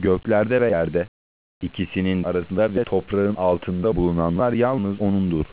göklerde ve yerde, ikisinin arasında ve toprağın altında bulunanlar yalnız O'nundur.